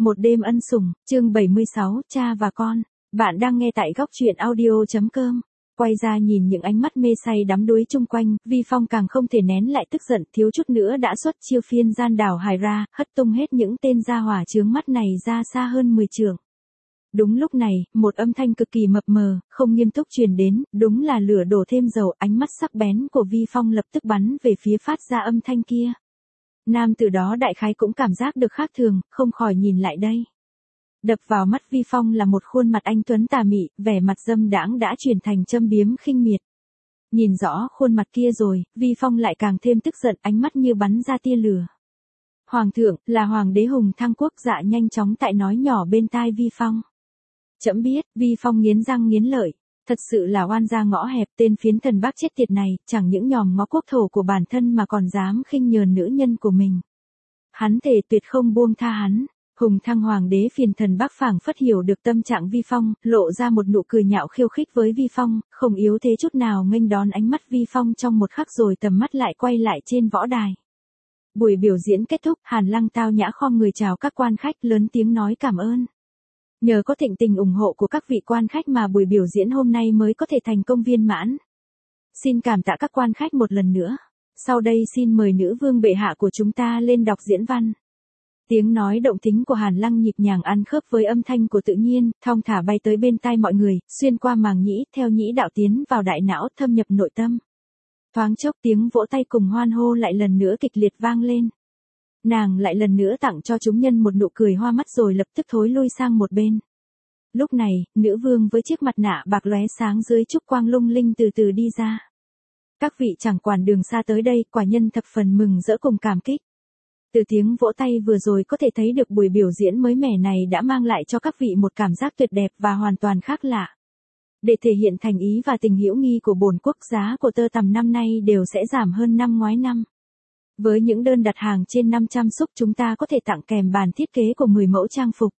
Một đêm ân sủng, chương 76, cha và con. Bạn đang nghe tại góc truyện audio.com. Quay ra nhìn những ánh mắt mê say đắm đuối chung quanh, Vi Phong càng không thể nén lại tức giận, thiếu chút nữa đã xuất chiêu phiên gian đảo hải ra, hất tung hết những tên gia hỏa chướng mắt này ra xa hơn 10 trượng. Đúng lúc này, một âm thanh cực kỳ mập mờ, không nghiêm túc truyền đến, đúng là lửa đổ thêm dầu, ánh mắt sắc bén của Vi Phong lập tức bắn về phía phát ra âm thanh kia. Nam tử đó đại khái cũng cảm giác được khác thường, không khỏi nhìn lại đây. Đập vào mắt Vi Phong là một khuôn mặt anh tuấn tà mị, vẻ mặt dâm đãng đã chuyển thành châm biếm khinh miệt. Nhìn rõ khuôn mặt kia rồi, Vi Phong lại càng thêm tức giận, ánh mắt như bắn ra tia lửa. Hoàng thượng, là hoàng đế Hùng Thăng Quốc Dạ nhanh chóng tại nói nhỏ bên tai Vi Phong. Trẫm biết, Vi Phong nghiến răng nghiến lợi. Thật sự là oan gia ngõ hẹp, tên phiến thần bác chết tiệt này, chẳng những nhòm ngó quốc thổ của bản thân mà còn dám khinh nhờn nữ nhân của mình. Hắn thề tuyệt không buông tha hắn. Hùng Thăng hoàng đế phiền thần bác phảng phất hiểu được tâm trạng Vi Phong, lộ ra một nụ cười nhạo khiêu khích với Vi Phong, không yếu thế chút nào nghênh đón ánh mắt Vi Phong trong một khắc rồi tầm mắt lại quay lại trên võ đài. Buổi biểu diễn kết thúc, Hàn Lăng tao nhã khom người chào các quan khách, lớn tiếng nói cảm ơn. Nhờ có thịnh tình ủng hộ của các vị quan khách mà buổi biểu diễn hôm nay mới có thể thành công viên mãn. Xin cảm tạ các quan khách một lần nữa. Sau đây xin mời nữ vương bệ hạ của chúng ta lên đọc diễn văn. Tiếng nói động tính của Hàn Lăng nhịp nhàng ăn khớp với âm thanh của tự nhiên, thong thả bay tới bên tai mọi người, xuyên qua màng nhĩ, theo nhĩ đạo tiến vào đại não, thâm nhập nội tâm. Thoáng chốc tiếng vỗ tay cùng hoan hô lại lần nữa kịch liệt vang lên. Nàng lại lần nữa tặng cho chúng nhân một nụ cười hoa mắt rồi lập tức thối lui sang một bên. Lúc này, nữ vương với chiếc mặt nạ bạc lóe sáng dưới trúc quang lung linh từ từ đi ra. Các vị chẳng quản đường xa tới đây, quả nhân thập phần mừng rỡ cùng cảm kích. Từ tiếng vỗ tay vừa rồi có thể thấy được buổi biểu diễn mới mẻ này đã mang lại cho các vị một cảm giác tuyệt đẹp và hoàn toàn khác lạ. Để thể hiện thành ý và tình hữu nghi của bổn quốc, giá của tơ tằm năm nay đều sẽ giảm hơn năm ngoái năm. Với những đơn đặt hàng trên 500 xúc chúng ta có thể tặng kèm bản thiết kế của 10 mẫu trang phục.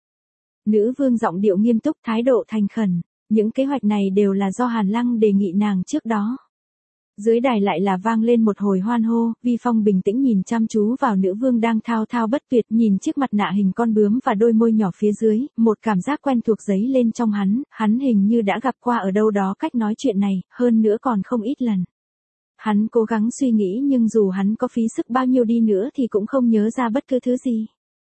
Nữ vương giọng điệu nghiêm túc, thái độ thành khẩn. Những kế hoạch này đều là do Hàn Lăng đề nghị nàng trước đó. Dưới đài lại là vang lên một hồi hoan hô, Vi Phong bình tĩnh nhìn chăm chú vào nữ vương đang thao thao bất tuyệt, nhìn chiếc mặt nạ hình con bướm và đôi môi nhỏ phía dưới, một cảm giác quen thuộc dấy lên trong hắn hình như đã gặp qua ở đâu đó cách nói chuyện này, hơn nữa còn không ít lần. Hắn cố gắng suy nghĩ nhưng dù hắn có phí sức bao nhiêu đi nữa thì cũng không nhớ ra bất cứ thứ gì.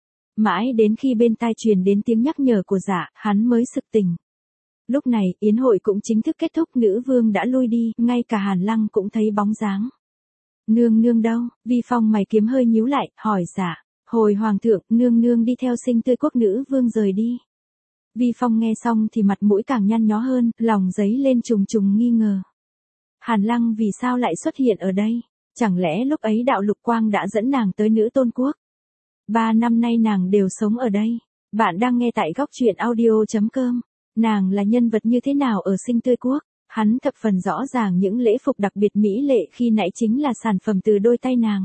Mãi đến khi bên tai truyền đến tiếng nhắc nhở của Dạ, hắn mới sực tỉnh. Lúc này, yến hội cũng chính thức kết thúc, nữ vương đã lui đi, ngay cả Hàn Lăng cũng thấy bóng dáng. Nương nương đâu? Vi Phong mày kiếm hơi nhíu lại, hỏi Dạ. Hồi hoàng thượng, nương nương đi theo Sinh Tươi Quốc, nữ vương rời đi. Vi Phong nghe xong thì mặt mũi càng nhăn nhó hơn, lòng dấy lên trùng trùng nghi ngờ. Hàn Lăng vì sao lại xuất hiện ở đây? Chẳng lẽ lúc ấy đạo lục quang đã dẫn nàng tới Nữ Tôn Quốc? 3 năm nay nàng đều sống ở đây. Bạn đang nghe tại góc truyện audio.com. Nàng là nhân vật như thế nào ở Sinh Tươi Quốc? Hắn thập phần rõ ràng những lễ phục đặc biệt mỹ lệ khi nãy chính là sản phẩm từ đôi tay nàng.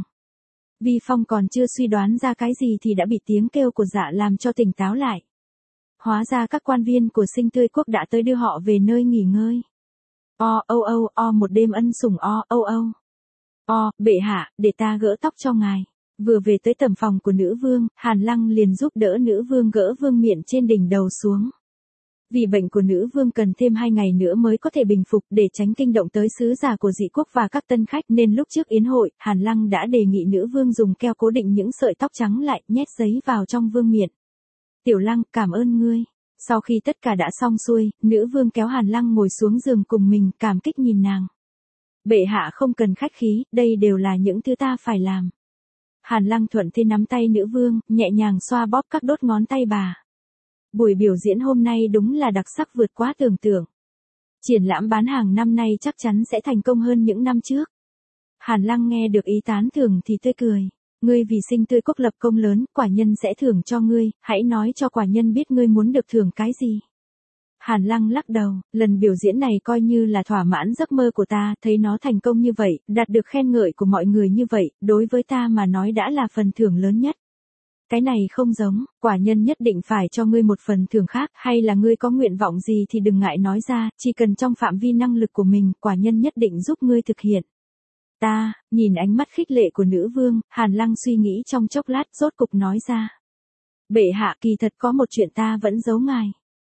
Vi Phong còn chưa suy đoán ra cái gì thì đã bị tiếng kêu của Dạ làm cho tỉnh táo lại. Hóa ra các quan viên của Sinh Tươi Quốc đã tới đưa họ về nơi nghỉ ngơi. Một đêm ân sủng bệ hạ, để ta gỡ tóc cho ngài. Vừa về tới tầm phòng của nữ vương, Hàn Lăng liền giúp đỡ nữ vương gỡ vương miện trên đỉnh đầu xuống. Vì bệnh của nữ vương cần thêm 2 ngày nữa mới có thể bình phục, để tránh kinh động tới sứ giả của dị quốc và các tân khách, nên lúc trước yến hội, Hàn Lăng đã đề nghị nữ vương dùng keo cố định những sợi tóc trắng lại, nhét giấy vào trong vương miện. Tiểu Lăng, cảm ơn ngươi. Sau khi tất cả đã xong xuôi, nữ vương kéo Hàn Lăng ngồi xuống giường cùng mình, cảm kích nhìn nàng. Bệ hạ không cần khách khí, đây đều là những thứ ta phải làm. Hàn Lăng thuận thế nắm tay nữ vương, nhẹ nhàng xoa bóp các đốt ngón tay bà. Buổi biểu diễn hôm nay đúng là đặc sắc vượt quá tưởng tượng. Triển lãm bán hàng năm nay chắc chắn sẽ thành công hơn những năm trước. Hàn Lăng nghe được ý tán thưởng thì tươi cười. Ngươi vì Sinh Tươi Quốc lập công lớn, quả nhân sẽ thưởng cho ngươi, hãy nói cho quả nhân biết ngươi muốn được thưởng cái gì. Hàn Lăng lắc đầu, lần biểu diễn này coi như là thỏa mãn giấc mơ của ta, thấy nó thành công như vậy, đạt được khen ngợi của mọi người như vậy, đối với ta mà nói đã là phần thưởng lớn nhất. Cái này không giống, quả nhân nhất định phải cho ngươi một phần thưởng khác, hay là ngươi có nguyện vọng gì thì đừng ngại nói ra, chỉ cần trong phạm vi năng lực của mình, quả nhân nhất định giúp ngươi thực hiện. Nhìn ánh mắt khích lệ của nữ vương, Hàn Lăng suy nghĩ trong chốc lát, rốt cục nói ra. Bệ hạ, kỳ thật có một chuyện ta vẫn giấu ngài.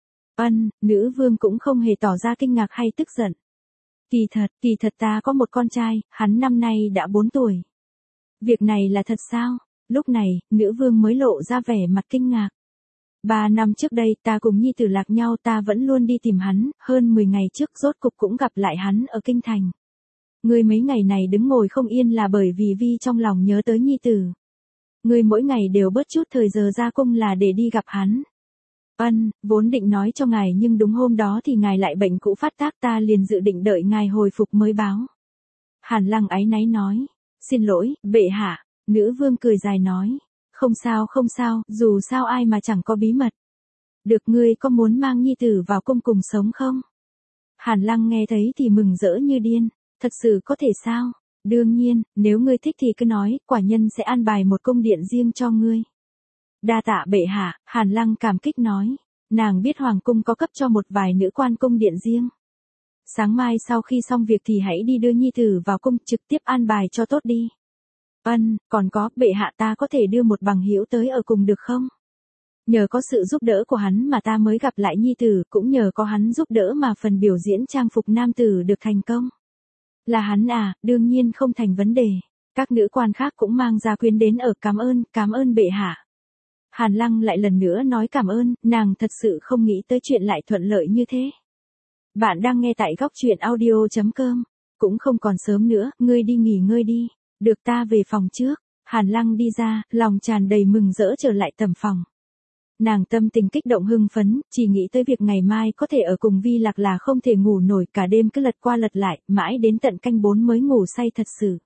Nữ vương cũng không hề tỏ ra kinh ngạc hay tức giận. Kỳ thật ta có một con trai, hắn năm nay đã 4 tuổi. Việc này là thật sao? Lúc này, nữ vương mới lộ ra vẻ mặt kinh ngạc. 3 năm trước đây ta cùng nhi tử lạc nhau, ta vẫn luôn đi tìm hắn, hơn 10 ngày trước rốt cục cũng gặp lại hắn ở kinh thành. Ngươi mấy ngày này đứng ngồi không yên là bởi vì Vi trong lòng nhớ tới nhi tử. Ngươi mỗi ngày đều bớt chút thời giờ ra cung là để đi gặp hắn. Vốn định nói cho ngài nhưng đúng hôm đó thì ngài lại bệnh cũ phát tác, ta liền dự định đợi ngài hồi phục mới báo. Hàn Lăng áy náy nói. Xin lỗi, bệ hạ. Nữ vương cười dài nói. Không sao, dù sao ai mà chẳng có bí mật. Được, ngươi có muốn mang nhi tử vào cung cùng sống không? Hàn Lăng nghe thấy thì mừng rỡ như điên. Thật sự có thể sao? Đương nhiên, nếu ngươi thích thì cứ nói, quả nhân sẽ an bài một cung điện riêng cho ngươi. Đa tạ bệ hạ, Hàn Lăng cảm kích nói. Nàng biết hoàng cung có cấp cho một vài nữ quan cung điện riêng. Sáng mai sau khi xong việc thì hãy đi đưa nhi tử vào cung, trực tiếp an bài cho tốt đi. Còn có, bệ hạ, ta có thể đưa một bằng hữu tới ở cùng được không? Nhờ có sự giúp đỡ của hắn mà ta mới gặp lại nhi tử, cũng nhờ có hắn giúp đỡ mà phần biểu diễn trang phục nam tử được thành công. Là hắn à, đương nhiên không thành vấn đề. Các nữ quan khác cũng mang gia quyến đến ở, cảm ơn bệ hạ. Hàn Lăng lại lần nữa nói cảm ơn, nàng thật sự không nghĩ tới chuyện lại thuận lợi như thế. Bạn đang nghe tại góc truyện audio.com. Cũng không còn sớm nữa, ngươi đi nghỉ ngơi đi. Được, ta về phòng trước. Hàn Lăng đi ra, lòng tràn đầy mừng rỡ trở lại tầm phòng. Nàng tâm tình kích động hưng phấn, chỉ nghĩ tới việc ngày mai có thể ở cùng Vi Lạc là không thể ngủ nổi, cả đêm cứ lật qua lật lại, mãi đến tận canh 4 mới ngủ say thật sự.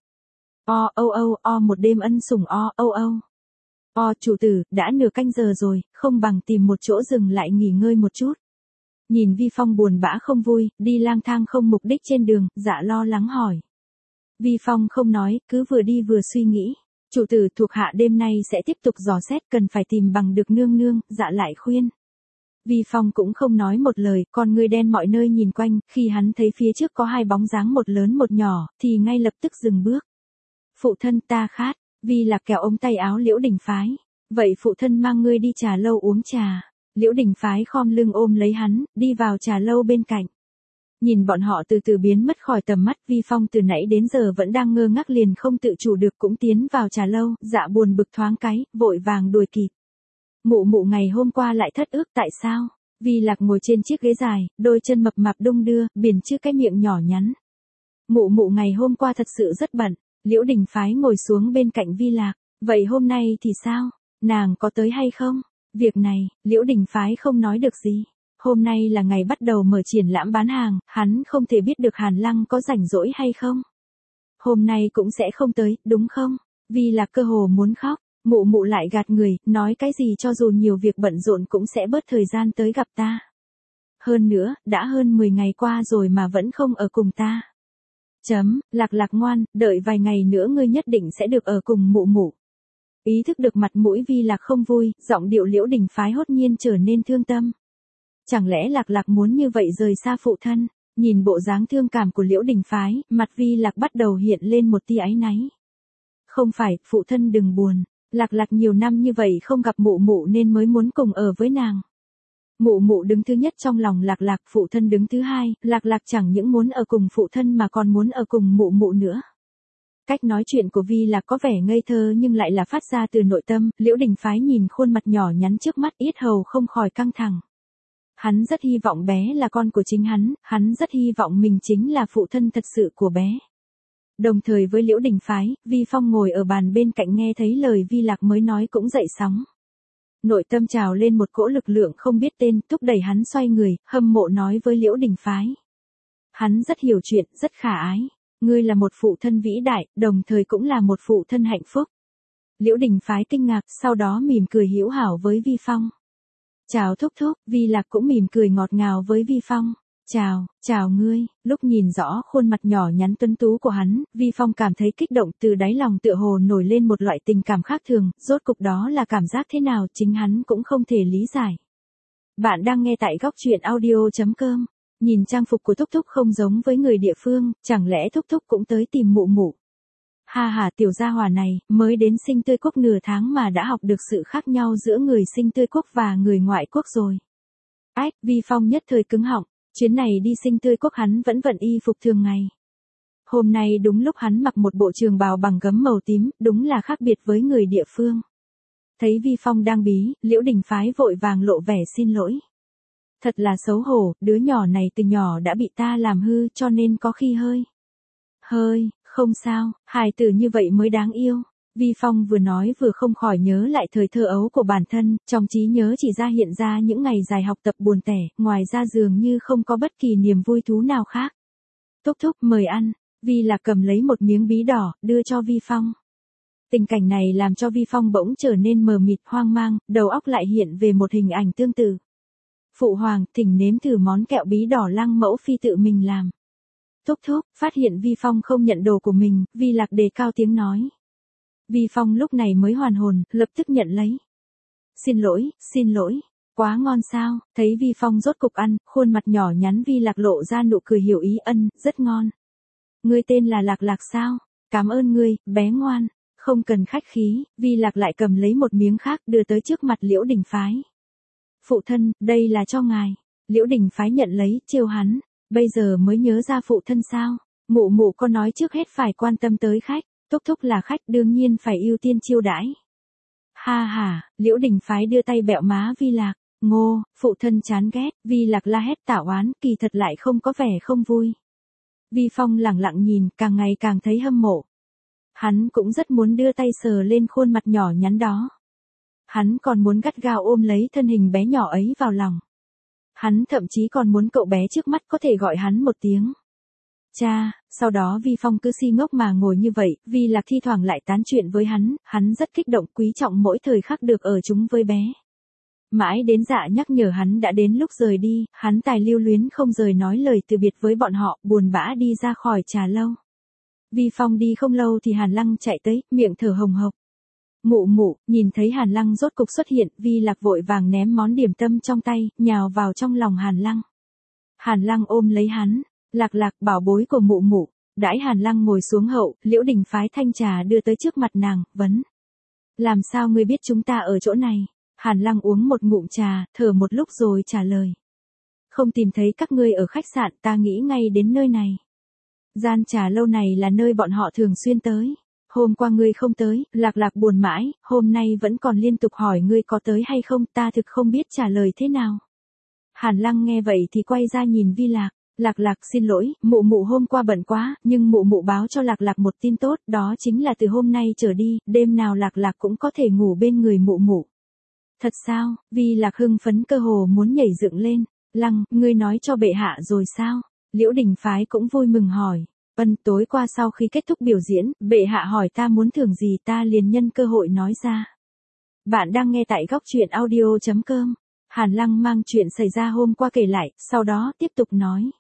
Một đêm ân sủng chủ tử, đã nửa canh giờ rồi, không bằng tìm một chỗ dừng lại nghỉ ngơi một chút. Nhìn Vi Phong buồn bã không vui, đi lang thang không mục đích trên đường, Dạ lo lắng hỏi. Vi Phong không nói, cứ vừa đi vừa suy nghĩ. Chủ tử, thuộc hạ đêm nay sẽ tiếp tục dò xét, cần phải tìm bằng được nương nương, Dạ lại khuyên. Vi Phong cũng không nói một lời, con ngươi đen mọi nơi nhìn quanh, khi hắn thấy phía trước có 2 bóng dáng, một lớn một nhỏ, thì ngay lập tức dừng bước. Phụ thân, ta khát. Vi Lạc kéo ống tay áo Liễu Đình Phái. Vậy phụ thân mang ngươi đi trà lâu uống trà. Liễu Đình Phái khom lưng ôm lấy hắn, đi vào trà lâu bên cạnh. Nhìn bọn họ từ từ biến mất khỏi tầm mắt, Vi Phong từ nãy đến giờ vẫn đang ngơ ngác liền không tự chủ được cũng tiến vào trà lâu, Dạ buồn bực thoáng cái, vội vàng đuổi kịp. Mụ ngày hôm qua lại thất ước tại sao? Vi Lạc ngồi trên chiếc ghế dài, đôi chân mập mạp đung đưa, biển chữ cái miệng nhỏ nhắn. Mụ ngày hôm qua thật sự rất bận. Liễu Đình Phái ngồi xuống bên cạnh Vi Lạc. Vậy hôm nay thì sao? Nàng có tới hay không? Việc này, Liễu Đình Phái không nói được gì. Hôm nay là ngày bắt đầu mở triển lãm bán hàng, hắn không thể biết được Hàn Lăng có rảnh rỗi hay không. Hôm nay cũng sẽ không tới, đúng không? Vi Lạc cơ hồ muốn khóc. Mụ lại gạt người, nói cái gì cho dù nhiều việc bận rộn cũng sẽ bớt thời gian tới gặp ta. Hơn nữa, đã hơn 10 ngày qua rồi mà vẫn không ở cùng ta. Lạc ngoan, đợi vài ngày nữa ngươi nhất định sẽ được ở cùng mụ. Ý thức được mặt mũi Vi Lạc không vui, giọng điệu Liễu Đình Phái hốt nhiên trở nên thương tâm. Chẳng lẽ Lạc muốn như vậy rời xa phụ thân? Nhìn bộ dáng thương cảm của Liễu Đình Phái, mặt Vi Lạc bắt đầu hiện lên một tia áy náy. Không phải, phụ thân đừng buồn. Lạc nhiều năm như vậy không gặp mụ nên mới muốn cùng ở với nàng. Mụ đứng thứ nhất trong lòng Lạc, phụ thân đứng thứ hai, Lạc chẳng những muốn ở cùng phụ thân mà còn muốn ở cùng mụ nữa. Cách nói chuyện của Vi Lạc có vẻ ngây thơ nhưng lại là phát ra từ nội tâm, Liễu Đình Phái nhìn khuôn mặt nhỏ nhắn trước mắt, yết hầu không khỏi căng thẳng. Hắn rất hy vọng bé là con của chính hắn rất hy vọng mình chính là phụ thân thật sự của bé. Đồng thời với Liễu Đình Phái, Vi Phong ngồi ở bàn bên cạnh nghe thấy lời Vi Lạc mới nói cũng dậy sóng. Nội tâm trào lên một cỗ lực lượng không biết tên, thúc đẩy hắn xoay người, hâm mộ nói với Liễu Đình Phái. Hắn rất hiểu chuyện, rất khả ái. Ngươi là một phụ thân vĩ đại, đồng thời cũng là một phụ thân hạnh phúc. Liễu Đình Phái kinh ngạc, sau đó mỉm cười hữu hảo với Vi Phong. Chào thúc, Vi Lạc cũng mỉm cười ngọt ngào với Vi Phong. Chào ngươi. Lúc nhìn rõ khuôn mặt nhỏ nhắn tuấn tú của hắn, Vi Phong cảm thấy kích động, từ đáy lòng tựa hồ nổi lên một loại tình cảm khác thường, rốt cục đó là cảm giác thế nào chính hắn cũng không thể lý giải. Bạn đang nghe tại góc truyện audio.com. Nhìn trang phục của Thúc không giống với người địa phương, chẳng lẽ Thúc cũng tới tìm mụ. Ha ha, tiểu gia hỏa này, mới đến Sinh Tươi Quốc nửa tháng mà đã học được sự khác nhau giữa người Sinh Tươi Quốc và người ngoại quốc rồi. Ách, Vi Phong nhất thời cứng họng, chuyến này đi Sinh Tươi Quốc hắn vẫn vận y phục thường ngày. Hôm nay đúng lúc hắn mặc một bộ trường bào bằng gấm màu tím, đúng là khác biệt với người địa phương. Thấy Vi Phong đang bí, Liễu Đình Phái vội vàng lộ vẻ xin lỗi. Thật là xấu hổ, đứa nhỏ này từ nhỏ đã bị ta làm hư cho nên có khi không sao, hài tử như vậy mới đáng yêu. Vi Phong vừa nói vừa không khỏi nhớ lại thời thơ ấu của bản thân, trong trí nhớ chỉ hiện ra những ngày dài học tập buồn tẻ, ngoài ra dường như không có bất kỳ niềm vui thú nào khác. Thúc thúc mời ăn, Vi Lạc cầm lấy một miếng bí đỏ, đưa cho Vi Phong. Tình cảnh này làm cho Vi Phong bỗng trở nên mờ mịt hoang mang, đầu óc lại hiện về một hình ảnh tương tự. Phụ hoàng, thỉnh nếm thử món kẹo bí đỏ Lăng mẫu phi tự mình làm. Thúc thúc, phát hiện Vi Phong không nhận đồ của mình, Vi Lạc đề cao tiếng nói. Vi Phong lúc này mới hoàn hồn, lập tức nhận lấy. Xin lỗi, quá ngon sao, thấy Vi Phong rốt cục ăn, khuôn mặt nhỏ nhắn Vi Lạc lộ ra nụ cười hiểu ý ân, rất ngon. Ngươi tên là Lạc Lạc sao? Cảm ơn ngươi, bé ngoan, không cần khách khí, Vi Lạc lại cầm lấy một miếng khác đưa tới trước mặt Liễu Đình Phái. Phụ thân, đây là cho ngài. Liễu Đình Phái nhận lấy, trêu hắn. Bây giờ mới nhớ ra phụ thân sao? Mụ mụ có nói trước hết phải quan tâm tới khách, thúc thúc là khách đương nhiên phải ưu tiên chiêu đãi. Ha ha, Liễu Đình Phái đưa tay bẹo má Vi Lạc. Ngô, phụ thân chán ghét, Vi Lạc la hét tảo oán, kỳ thật lại không có vẻ không vui. Vi Phong lẳng lặng nhìn, càng ngày càng thấy hâm mộ. Hắn cũng rất muốn đưa tay sờ lên khuôn mặt nhỏ nhắn đó. Hắn còn muốn gắt gao ôm lấy thân hình bé nhỏ ấy vào lòng. Hắn thậm chí còn muốn cậu bé trước mắt có thể gọi hắn một tiếng. Cha, sau đó Vi Phong cứ si ngốc mà ngồi như vậy, Vi Lạc thi thoảng lại tán chuyện với hắn rất kích động quý trọng mỗi thời khắc được ở chung với bé. Mãi đến Dạ nhắc nhở hắn đã đến lúc rời đi, hắn tài lưu luyến không rời nói lời từ biệt với bọn họ, buồn bã đi ra khỏi trà lâu. Vi Phong đi không lâu thì Hàn Lăng chạy tới, miệng thở hồng hộc. Mụ, nhìn thấy Hàn Lăng rốt cục xuất hiện, Vi Lạc vội vàng ném món điểm tâm trong tay, nhào vào trong lòng Hàn Lăng. Hàn Lăng ôm lấy hắn, Lạc Lạc bảo bối của mụ. Đãi Hàn Lăng ngồi xuống hậu, Liễu Đình Phái thanh trà đưa tới trước mặt nàng, vấn. Làm sao ngươi biết chúng ta ở chỗ này? Hàn Lăng uống một ngụm trà, thở một lúc rồi trả lời. Không tìm thấy các ngươi ở khách sạn, ta nghĩ ngay đến nơi này. Gian trà lâu này là nơi bọn họ thường xuyên tới. Hôm qua ngươi không tới, Lạc Lạc buồn mãi, hôm nay vẫn còn liên tục hỏi ngươi có tới hay không, ta thực không biết trả lời thế nào. Hàn Lăng nghe vậy thì quay ra nhìn Vi Lạc. Lạc Lạc xin lỗi, mụ hôm qua bận quá, nhưng mụ báo cho Lạc Lạc một tin tốt, đó chính là từ hôm nay trở đi, đêm nào Lạc Lạc cũng có thể ngủ bên người mụ. Thật sao? Vi Lạc hưng phấn cơ hồ muốn nhảy dựng lên. Lăng, ngươi nói cho bệ hạ rồi sao? Liễu Đình Phái cũng vui mừng hỏi. Tối qua sau khi kết thúc biểu diễn, bệ hạ hỏi ta muốn thưởng gì ta liền nhân cơ hội nói ra. Bạn đang nghe tại góc truyện audio.com. Hàn Lăng mang chuyện xảy ra hôm qua kể lại, sau đó tiếp tục nói.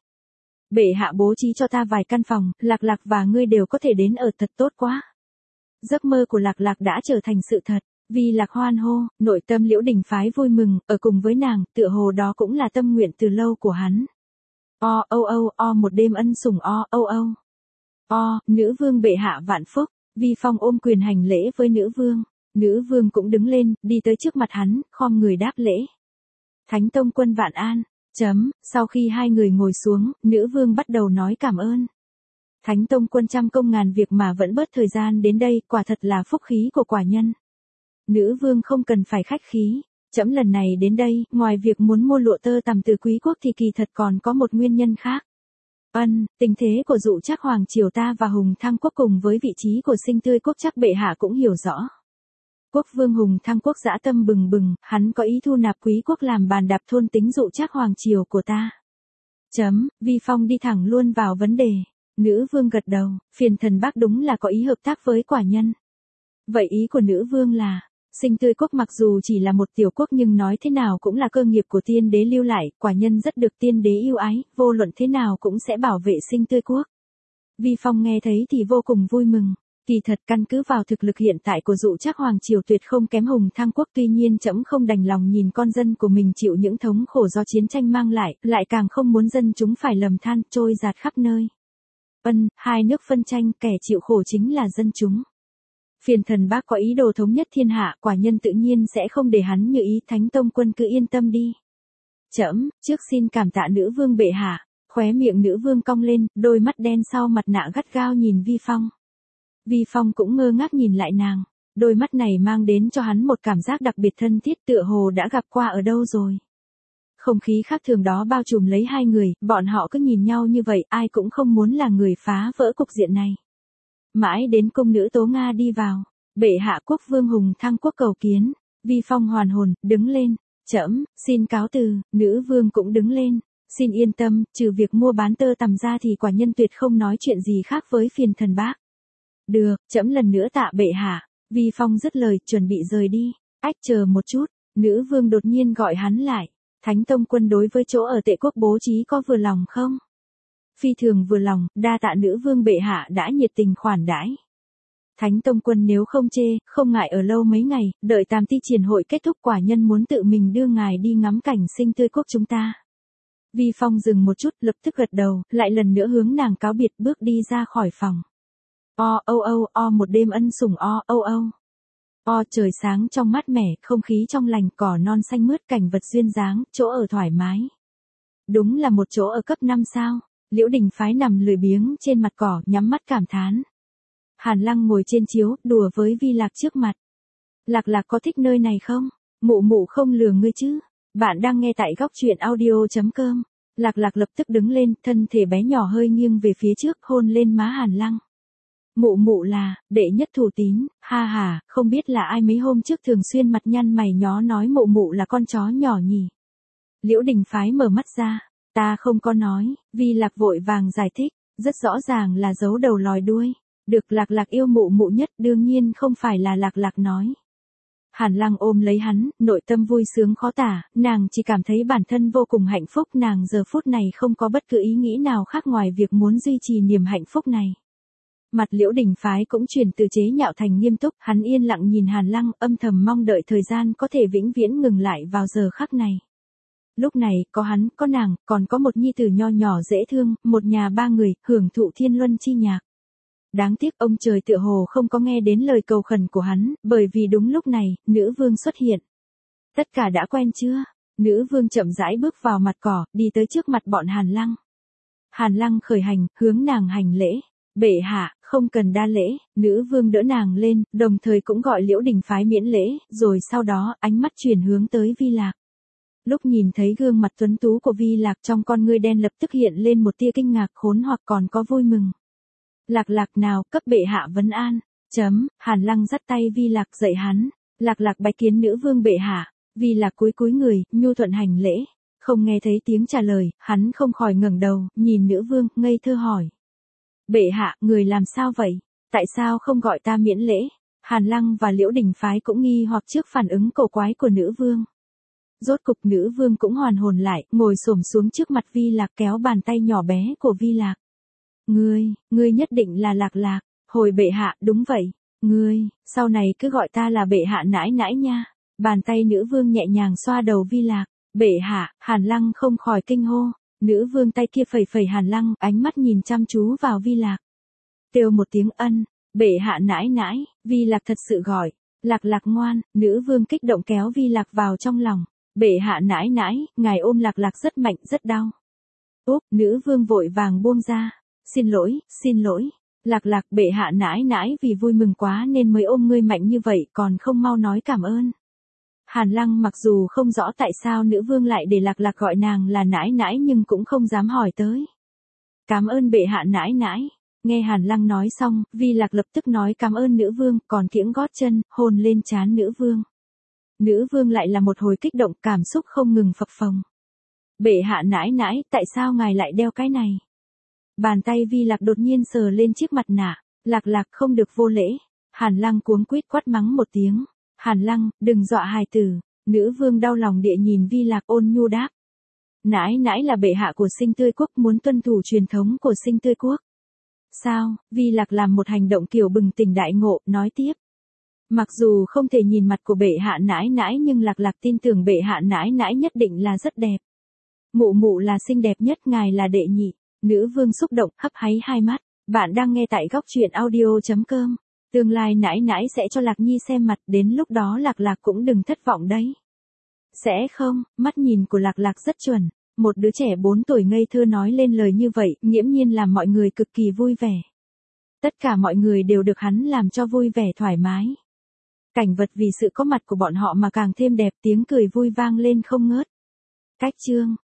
Bệ hạ bố trí cho ta vài căn phòng, Lạc Lạc và ngươi đều có thể đến ở thật tốt quá. Giấc mơ của Lạc Lạc đã trở thành sự thật. Vi Lạc hoan hô, nội tâm Liễu Đình Phái vui mừng, ở cùng với nàng, tựa hồ đó cũng là tâm nguyện từ lâu của hắn. Một đêm ân sủng nữ vương bệ hạ vạn phúc. Vi Phong ôm quyền hành lễ với nữ vương cũng đứng lên, đi tới trước mặt hắn, khom người đáp lễ. Thánh Tông quân vạn an. Sau khi hai người ngồi xuống, nữ vương bắt đầu nói cảm ơn. Thánh Tông quân trăm công ngàn việc mà vẫn bớt thời gian đến đây, quả thật là phúc khí của quả nhân. Nữ vương không cần phải khách khí. Trẫm lần này đến đây, ngoài việc muốn mua lụa tơ tằm từ quý quốc thì kỳ thật còn có một nguyên nhân khác. Tình thế của Dụ Trác hoàng triều ta và Hùng Thăng quốc cùng với vị trí của Sinh Tươi quốc chắc bệ hạ cũng hiểu rõ. Quốc vương Hùng Thăng quốc dã tâm bừng bừng, hắn có ý thu nạp quý quốc làm bàn đạp thôn tính Dụ Trác hoàng triều của ta. Vi Phong đi thẳng luôn vào vấn đề. Nữ vương gật đầu, phiền thần bác đúng là có ý hợp tác với quả nhân. Vậy ý của nữ vương là, Sinh Tươi quốc mặc dù chỉ là một tiểu quốc nhưng nói thế nào cũng là cơ nghiệp của tiên đế lưu lại, quả nhân rất được tiên đế yêu ái, vô luận thế nào cũng sẽ bảo vệ Sinh Tươi quốc. Vi Phong nghe thấy thì vô cùng vui mừng. Kỳ thật căn cứ vào thực lực hiện tại của Dụ Trác hoàng triều tuyệt không kém Hùng Thăng quốc, tuy nhiên trẫm không đành lòng nhìn con dân của mình chịu những thống khổ do chiến tranh mang lại càng không muốn dân chúng phải lầm than trôi dạt khắp nơi. Hai nước phân tranh, kẻ chịu khổ chính là dân chúng. Phiền thần bác có ý đồ thống nhất thiên hạ, quả nhân tự nhiên sẽ không để hắn như ý, Thánh Tông Quân cứ yên tâm đi. Trẫm, trước xin cảm tạ nữ vương bệ hạ. Khóe miệng nữ vương cong lên, đôi mắt đen sau mặt nạ gắt gao nhìn Vi Phong. Vi Phong cũng ngơ ngác nhìn lại nàng, đôi mắt này mang đến cho hắn một cảm giác đặc biệt thân thiết, tựa hồ đã gặp qua ở đâu rồi. Không khí khác thường đó bao trùm lấy hai người, bọn họ cứ nhìn nhau như vậy, ai cũng không muốn là người phá vỡ cục diện này. Mãi đến cung nữ Tố Nga đi vào, bệ hạ quốc vương hùng thăng quốc cầu kiến. Vi Phong hoàn hồn, đứng lên. Trẫm, xin cáo từ. Nữ vương cũng đứng lên. Xin yên tâm, trừ việc mua bán tơ tằm ra thì quả nhân tuyệt không nói chuyện gì khác với phiền thần bác. Được, trẫm lần nữa tạ bệ hạ. Vi Phong dứt lời, chuẩn bị rời đi. Ách, chờ một chút. Nữ vương đột nhiên gọi hắn lại. Thánh Tông Quân đối với chỗ ở Tệ quốc bố trí có vừa lòng không? Phi thường vừa lòng, đa tạ nữ vương bệ hạ đã nhiệt tình khoản đãi. Thánh Tông Quân nếu không chê, không ngại ở lâu mấy ngày, đợi Tam Ti Triển hội kết thúc, quả nhân muốn tự mình đưa ngài đi ngắm cảnh sinh tươi quốc chúng ta. Vi Phong dừng một chút, lập tức gật đầu, lại lần nữa hướng nàng cáo biệt, bước đi ra khỏi phòng. Một đêm ân sủng trời sáng trong mát mẻ, không khí trong lành, cỏ non xanh mướt, cảnh vật duyên dáng, chỗ ở thoải mái. Đúng là một chỗ ở cấp 5 sao. Liễu Đình Phái nằm lười biếng trên mặt cỏ, nhắm mắt cảm thán. Hàn Lăng ngồi trên chiếu, đùa với Vi Lạc trước mặt. Lạc có thích nơi này không? Mụ không lừa ngươi chứ? Bạn đang nghe tại góc truyện audio.com. Lạc lập tức đứng lên, thân thể bé nhỏ hơi nghiêng về phía trước, hôn lên má Hàn Lăng. Mụ là, đệ nhất thủ tín, ha, không biết là ai mấy hôm trước thường xuyên mặt nhăn mày nhó nói mụ là con chó nhỏ nhỉ. Liễu Đình Phái mở mắt ra, ta không có nói. Vi Lạc vội vàng giải thích, rất rõ ràng là giấu đầu lòi đuôi. Được, Lạc yêu mụ nhất, đương nhiên không phải là Lạc nói. Hàn Lăng ôm lấy hắn, nội tâm vui sướng khó tả, nàng chỉ cảm thấy bản thân vô cùng hạnh phúc, nàng giờ phút này không có bất cứ ý nghĩ nào khác ngoài việc muốn duy trì niềm hạnh phúc này. Mặt Liễu Đình Phái cũng chuyển từ chế nhạo thành nghiêm túc, hắn yên lặng nhìn Hàn Lăng, âm thầm mong đợi thời gian có thể vĩnh viễn ngừng lại vào giờ khắc này. Lúc này, có hắn, có nàng, còn có một nhi tử nho nhỏ dễ thương, một nhà ba người, hưởng thụ thiên luân chi nhạc. Đáng tiếc ông trời tựa hồ không có nghe đến lời cầu khẩn của hắn, bởi vì đúng lúc này, nữ vương xuất hiện. Tất cả đã quen chưa? Nữ vương chậm rãi bước vào mặt cỏ, đi tới trước mặt bọn Hàn Lăng. Hàn Lăng khởi hành, hướng nàng hành lễ. Bệ hạ, không cần đa lễ. Nữ vương đỡ nàng lên, đồng thời cũng gọi Liễu Đình Phái miễn lễ, rồi sau đó, ánh mắt chuyển hướng tới Vi Lạc. Lúc nhìn thấy gương mặt tuấn tú của Vi Lạc, trong con ngươi đen lập tức hiện lên một tia kinh ngạc, khốn hoặc còn có vui mừng. Lạc nào, cấp bệ hạ vấn an. Hàn Lăng dắt tay Vi Lạc dạy hắn. Lạc bái kiến nữ vương bệ hạ. Vi Lạc cúi người, nhu thuận hành lễ. Không nghe thấy tiếng trả lời, hắn không khỏi ngẩng đầu, nhìn nữ vương, ngây thơ hỏi. Bệ hạ, người làm sao vậy? Tại sao không gọi ta miễn lễ? Hàn Lăng và Liễu Đình Phái cũng nghi hoặc trước phản ứng cổ quái của nữ vương. Rốt cục nữ vương cũng hoàn hồn lại, ngồi xổm xuống trước mặt Vi Lạc, kéo bàn tay nhỏ bé của Vi Lạc. Ngươi nhất định là Lạc. Hồi bệ hạ, đúng vậy. Ngươi, sau này cứ gọi ta là bệ hạ nãi nha. Bàn tay nữ vương nhẹ nhàng xoa đầu Vi Lạc. Bệ hạ, Hàn Lăng không khỏi kinh hô. Nữ vương tay kia phẩy Hàn Lăng, ánh mắt nhìn chăm chú vào Vi Lạc. Kêu một tiếng ân, bệ hạ nãi, Vi Lạc thật sự gọi. Lạc ngoan, nữ vương kích động kéo Vi Lạc vào trong lòng. Bệ hạ nãi, ngài ôm Lạc rất mạnh, rất đau. Nữ vương vội vàng buông ra. Xin lỗi. Lạc bệ hạ nãi vì vui mừng quá nên mới ôm ngươi mạnh như vậy, còn không mau nói cảm ơn. Hàn Lăng mặc dù không rõ tại sao nữ vương lại để Lạc gọi nàng là nãi nhưng cũng không dám hỏi tới. Cảm ơn bệ hạ nãi. Nghe Hàn Lăng nói xong, Vi Lạc lập tức nói cảm ơn nữ vương, còn kiễng gót chân, hôn lên trán nữ vương. Nữ vương lại là một hồi kích động, cảm xúc không ngừng phập phồng. Bệ hạ nãi, tại sao ngài lại đeo cái này? Bàn tay Vi Lạc đột nhiên sờ lên chiếc mặt nạ. Lạc không được vô lễ. Hàn Lăng cuống quýt quát mắng một tiếng. Hàn Lăng, đừng dọa hài tử. Nữ vương đau lòng địa nhìn Vi Lạc, ôn nhu đáp. Nãi là bệ hạ của Sinh Tươi Quốc, muốn tuân thủ truyền thống của Sinh Tươi Quốc. Sao? Vi Lạc làm một hành động kiểu bừng tỉnh đại ngộ, nói tiếp. Mặc dù không thể nhìn mặt của bệ hạ nãi nhưng Lạc tin tưởng bệ hạ nãi nhất định là rất đẹp. Mụ là xinh đẹp nhất, ngài là đệ nhị. Nữ vương xúc động, hấp háy hai mắt. Bạn đang nghe tại góc truyện audio.com. Tương lai nãi nãi sẽ cho Lạc Nhi xem mặt, đến lúc đó Lạc Lạc cũng đừng thất vọng đấy. Sẽ không, mắt nhìn của Lạc Lạc rất chuẩn. Một đứa trẻ 4 tuổi ngây thơ nói lên lời như vậy, nghiễm nhiên làm mọi người cực kỳ vui vẻ. Tất cả mọi người đều được hắn làm cho vui vẻ thoải mái. Cảnh vật vì sự có mặt của bọn họ mà càng thêm đẹp, tiếng cười vui vang lên không ngớt. Cách chương